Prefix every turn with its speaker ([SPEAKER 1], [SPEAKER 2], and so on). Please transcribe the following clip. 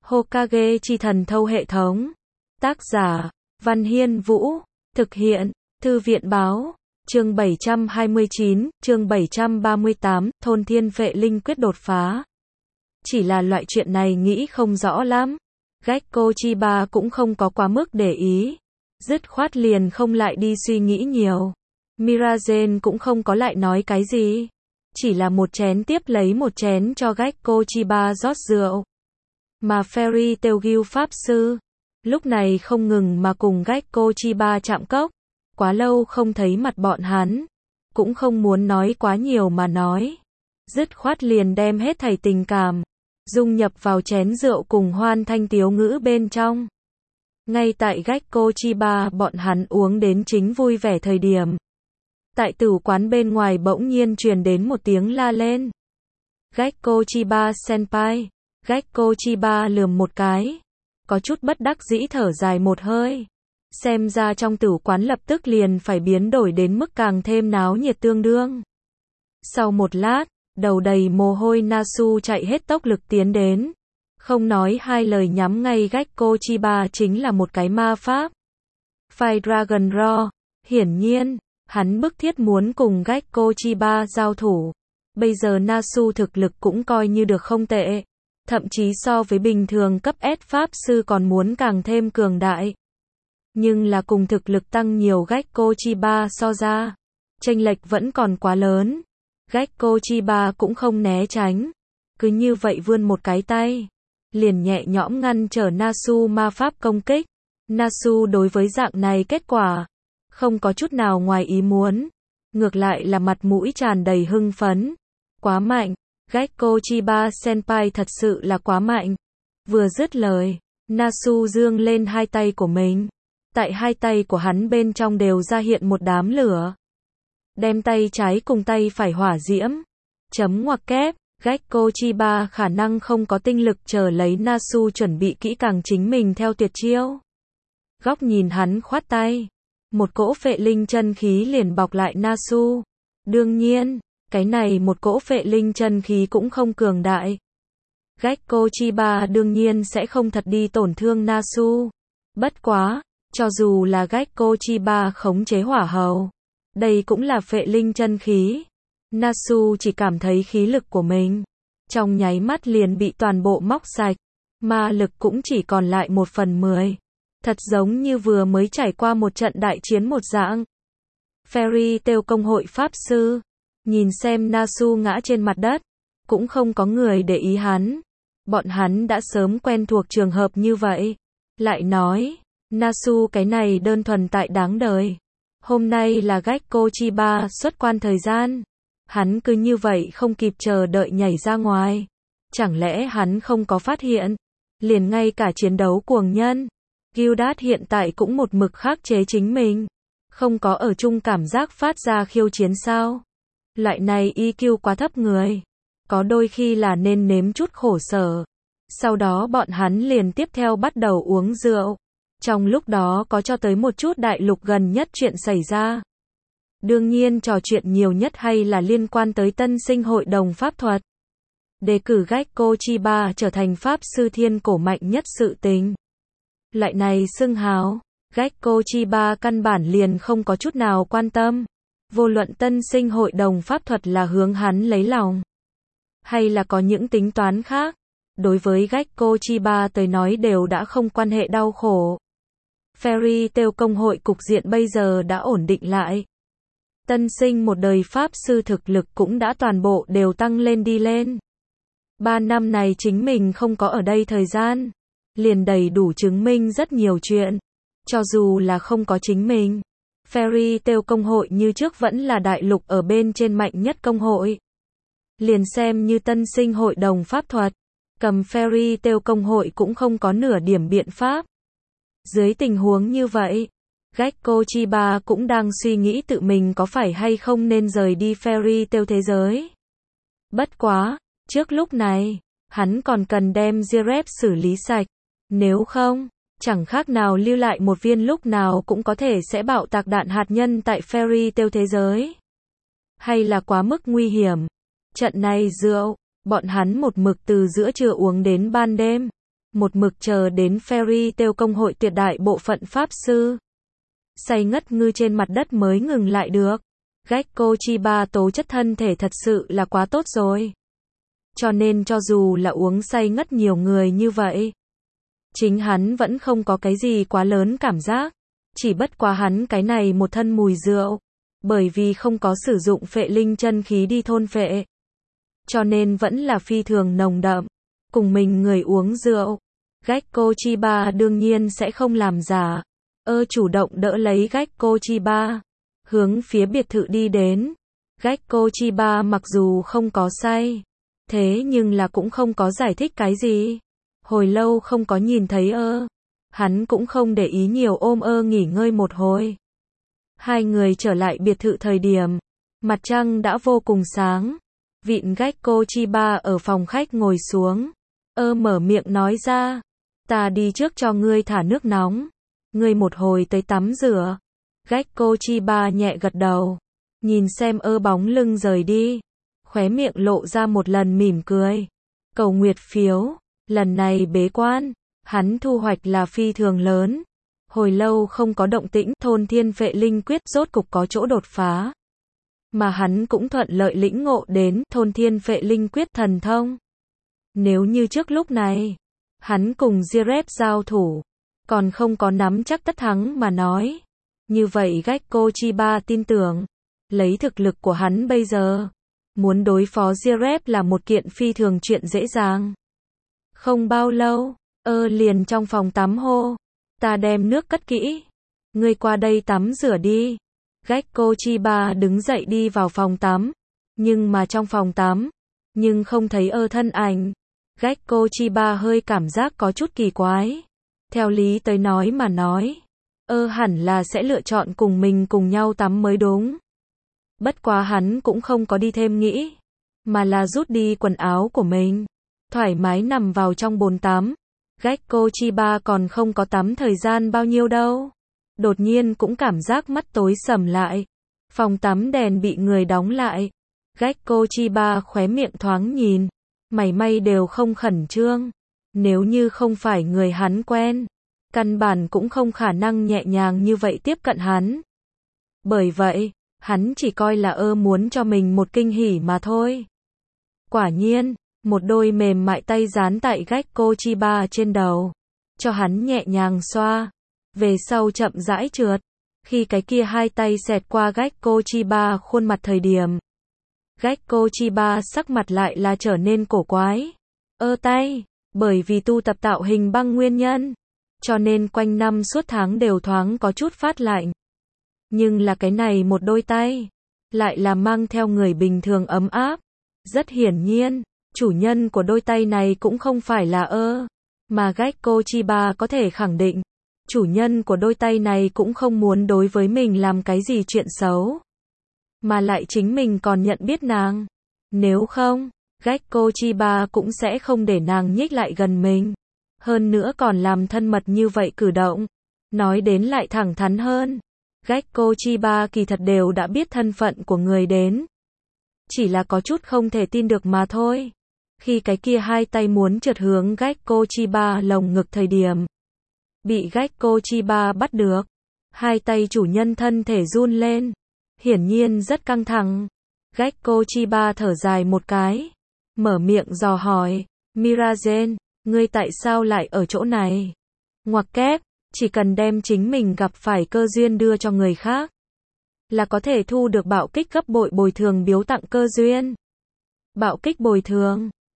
[SPEAKER 1] Hokage chi thần thâu hệ thống. Tác giả, Văn Hiên Vũ. Thực hiện, Thư viện Báo. Chương 729, chương 738, thôn thiên phệ linh quyết đột phá. Chỉ là loại chuyện này nghĩ không rõ lắm. Gekko Chiba cũng không có quá mức để ý. Dứt khoát liền không lại đi suy nghĩ nhiều. Mirazen cũng không có lại nói cái gì. Chỉ là một chén tiếp lấy một chén cho Gekko Chiba rót rượu. Mà Fairy Tail Guild Pháp Sư, lúc này không ngừng mà cùng Gekko Chiba chạm cốc. Quá lâu không thấy mặt bọn hắn. Cũng không muốn nói quá nhiều mà nói. Dứt khoát liền đem hết thảy tình cảm dung nhập vào chén rượu cùng hoan thanh tiếu ngữ bên trong. Ngay tại Gekko Chiba bọn hắn uống đến chính vui vẻ thời điểm. Tại tử quán bên ngoài bỗng nhiên truyền đến một tiếng la lên. Gekko Chiba senpai. Gekko Chiba lườm một cái. Có chút bất đắc dĩ thở dài một hơi. Xem ra trong tử quán lập tức liền phải biến đổi đến mức càng thêm náo nhiệt tương đương. Sau một lát, đầu đầy mồ hôi Nasu chạy hết tốc lực tiến đến. Không nói hai lời nhắm ngay Gekko Chiba chính là một cái ma pháp. Fire Dragon Roar. Hiển nhiên, hắn bức thiết muốn cùng Gekko Chiba giao thủ. Bây giờ Nasu thực lực cũng coi như được không tệ. Thậm chí so với bình thường cấp S Pháp Sư còn muốn càng thêm cường đại. Nhưng là cùng thực lực tăng nhiều Gekko Chiba so ra, chênh lệch vẫn còn quá lớn. Gekko Chiba cũng không né tránh. Cứ như vậy vươn một cái tay. Liền nhẹ nhõm ngăn trở Nasu ma pháp công kích. Nasu đối với dạng này kết quả không có chút nào ngoài ý muốn. Ngược lại là mặt mũi tràn đầy hưng phấn. Quá mạnh. Gekko Chiba senpai thật sự là quá mạnh. Vừa dứt lời, Nasu dương lên hai tay của mình. Tại hai tay của hắn bên trong đều ra hiện một đám lửa. Đem tay trái cùng tay phải hỏa diễm. Chấm ngoặc kép. Gekko Chiba khả năng không có tinh lực chờ lấy Nasu chuẩn bị kỹ càng chính mình theo tuyệt chiêu. Góc nhìn hắn khoát tay. Một cỗ phệ linh chân khí liền bọc lại Nasu. Đương nhiên, cái này một cỗ phệ linh chân khí cũng không cường đại. Gekko Chiba đương nhiên sẽ không thật đi tổn thương Nasu. Bất quá, cho dù là Gekko Chiba khống chế hỏa hầu, đây cũng là phệ linh chân khí. Nasu chỉ cảm thấy khí lực của mình trong nháy mắt liền bị toàn bộ móc sạch, ma lực cũng chỉ còn lại 1/10. Thật giống như vừa mới trải qua một trận đại chiến một dạng. Fairy Tail công hội Pháp Sư nhìn xem Nasu ngã trên mặt đất, cũng không có người để ý hắn. Bọn hắn đã sớm quen thuộc trường hợp như vậy. Lại nói, Nasu cái này đơn thuần tại đáng đời. Hôm nay là Gekko Chiba xuất quan thời gian. Hắn cứ như vậy không kịp chờ đợi nhảy ra ngoài. Chẳng lẽ hắn không có phát hiện? Liền ngay cả chiến đấu cuồng nhân Gildat hiện tại cũng một mực khắc chế chính mình. Không có ở chung cảm giác phát ra khiêu chiến sao? Loại này EQ quá thấp người. Có đôi khi là nên nếm chút khổ sở. Sau đó bọn hắn liền tiếp theo bắt đầu uống rượu. Trong lúc đó có cho tới một chút đại lục gần nhất chuyện xảy ra. Đương nhiên trò chuyện nhiều nhất hay là liên quan tới tân sinh hội đồng pháp thuật. Đề cử Gekko Chiba trở thành Pháp Sư thiên cổ mạnh nhất sự tình. Loại này xưng hào, Gekko Chiba căn bản liền không có chút nào quan tâm. Vô luận tân sinh hội đồng pháp thuật là hướng hắn lấy lòng, hay là có những tính toán khác, đối với Gekko Chiba tới nói đều đã không quan hệ đau khổ. Fairy Tail công hội cục diện bây giờ đã ổn định lại. Tân sinh một đời Pháp Sư thực lực cũng đã toàn bộ đều tăng lên đi lên. 3 năm này chính mình không có ở đây thời gian, liền đầy đủ chứng minh rất nhiều chuyện. Cho dù là không có chính mình, Fairy Tail công hội như trước vẫn là đại lục ở bên trên mạnh nhất công hội. Liền xem như tân sinh hội đồng pháp thuật, cầm Fairy Tail công hội cũng không có nửa điểm biện pháp. Dưới tình huống như vậy, Gekko Chiba cũng đang suy nghĩ tự mình có phải hay không nên rời đi Fairy Tail thế giới. Bất quá, trước lúc này, hắn còn cần đem Jirep xử lý sạch. Nếu không, chẳng khác nào lưu lại một viên lúc nào cũng có thể sẽ bạo tạc đạn hạt nhân tại Fairy Tail thế giới. Hay là quá mức nguy hiểm. Trận này rượu, bọn hắn một mực từ giữa trưa uống đến ban đêm. một mực chờ đến Fairy Tail công hội tuyệt đại bộ phận pháp sư say ngất ngư trên mặt đất mới ngừng lại được. Gekko Chiba tố chất thân thể thật sự là quá tốt rồi. Cho nên cho dù là uống say ngất nhiều người như vậy, chính hắn vẫn không có cái gì quá lớn cảm giác. Chỉ bất quá hắn cái này một thân mùi rượu, bởi vì không có sử dụng phệ linh chân khí đi thôn phệ, cho nên vẫn là phi thường nồng đậm. Cùng mình người uống rượu, Gekko Chiba đương nhiên sẽ không làm giả. Chủ động đỡ lấy Gekko Chiba, hướng phía biệt thự đi đến. Gekko Chiba mặc dù không có say, thế nhưng là cũng không có giải thích cái gì. Hồi lâu không có nhìn thấy hắn cũng không để ý nhiều, ôm nghỉ ngơi một hồi. Hai người trở lại biệt thự thời điểm, mặt trăng đã vô cùng sáng. Vịn Gekko Chiba ở phòng khách ngồi xuống. Mở miệng nói ra, ta đi trước cho ngươi thả nước nóng. Ngươi một hồi tới tắm rửa. Gekko Chiba nhẹ gật đầu, nhìn xem bóng lưng rời đi, khóe miệng lộ ra một lần mỉm cười. Cầu nguyệt phiếu, lần này bế quan, hắn thu hoạch là phi thường lớn. Hồi lâu không có động tĩnh, thôn thiên phệ linh quyết rốt cục có chỗ đột phá. Mà hắn cũng thuận lợi lĩnh ngộ đến thôn thiên phệ linh quyết thần thông. Nếu như trước lúc này, hắn cùng Jirep giao thủ, còn không có nắm chắc tất thắng mà nói. Như vậy Gekko Chiba tin tưởng, lấy thực lực của hắn bây giờ, muốn đối phó Jirep là một kiện phi thường chuyện dễ dàng. Không bao lâu, liền trong phòng tắm hô, ta đem nước cất kỹ, ngươi qua đây tắm rửa đi. Gekko Chiba đứng dậy đi vào phòng tắm, nhưng mà trong phòng tắm, nhưng không thấy thân ảnh. Gekko Chiba hơi cảm giác có chút kỳ quái. Theo lý tới nói mà nói, hẳn là sẽ lựa chọn cùng mình cùng nhau tắm mới đúng. Bất quá hắn cũng không có đi thêm nghĩ, mà là rút đi quần áo của mình, thoải mái nằm vào trong bồn tắm. Gekko Chiba còn không có tắm thời gian bao nhiêu đâu, đột nhiên cũng cảm giác mắt tối sầm lại. Phòng tắm đèn bị người đóng lại. Gekko Chiba khóe miệng thoáng nhìn, mảy may đều không khẩn trương. Nếu như không phải người hắn quen, căn bản cũng không khả năng nhẹ nhàng như vậy tiếp cận hắn. Bởi vậy, hắn chỉ coi là muốn cho mình một kinh hỉ mà thôi. Quả nhiên, một đôi mềm mại tay dán tại Gekko Chiba trên đầu, cho hắn nhẹ nhàng xoa, về sau chậm rãi trượt. Khi cái kia hai tay xẹt qua Gekko Chiba khuôn mặt thời điểm, Gekko Chiba sắc mặt lại là trở nên cổ quái. Tay, bởi vì tu tập tạo hình băng nguyên nhân, cho nên quanh năm suốt tháng đều thoáng có chút phát lạnh. Nhưng là cái này một đôi tay, lại là mang theo người bình thường ấm áp. Rất hiển nhiên, chủ nhân của đôi tay này cũng không phải là mà Gekko Chiba có thể khẳng định, chủ nhân của đôi tay này cũng không muốn đối với mình làm cái gì chuyện xấu, mà lại chính mình còn nhận biết nàng. Nếu không, Gekko Chiba cũng sẽ không để nàng nhích lại gần mình. Hơn nữa còn làm thân mật như vậy cử động. Nói đến lại thẳng thắn hơn, Gekko Chiba kỳ thật đều đã biết thân phận của người đến. Chỉ là có chút không thể tin được mà thôi. Khi cái kia hai tay muốn trượt hướng Gekko Chiba lồng ngực thời điểm, bị Gekko Chiba bắt được. Hai tay chủ nhân thân thể run lên, hiển nhiên rất căng thẳng. Gekko Chiba thở dài một cái, mở miệng dò hỏi, Mirazen, ngươi tại sao lại ở chỗ này? Ngoặc kép, chỉ cần đem chính mình gặp phải cơ duyên đưa cho người khác, là có thể thu được bạo kích gấp bội bồi thường biếu tặng cơ duyên. Bạo kích bồi thường,